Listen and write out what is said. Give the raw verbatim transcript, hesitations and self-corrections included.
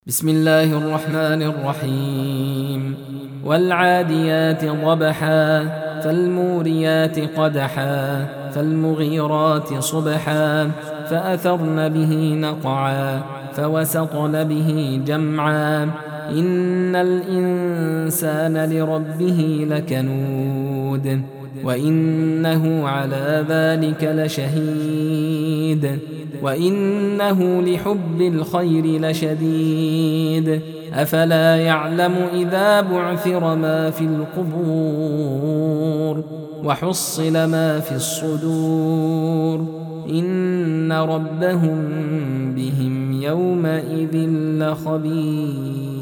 بسم الله الرحمن الرحيم والعاديات ضبحا فالموريات قدحا فالمغيرات صبحا فأثرن به نقعا فوسطن به جمعا إن الإنسان لربه لكنود وإنه على ذلك لشهيد وإنه لحب الخير لشديد أفلا يعلم إذا بعثر ما في القبور وحصل ما في الصدور إن ربهم بهم يومئذ لخبير.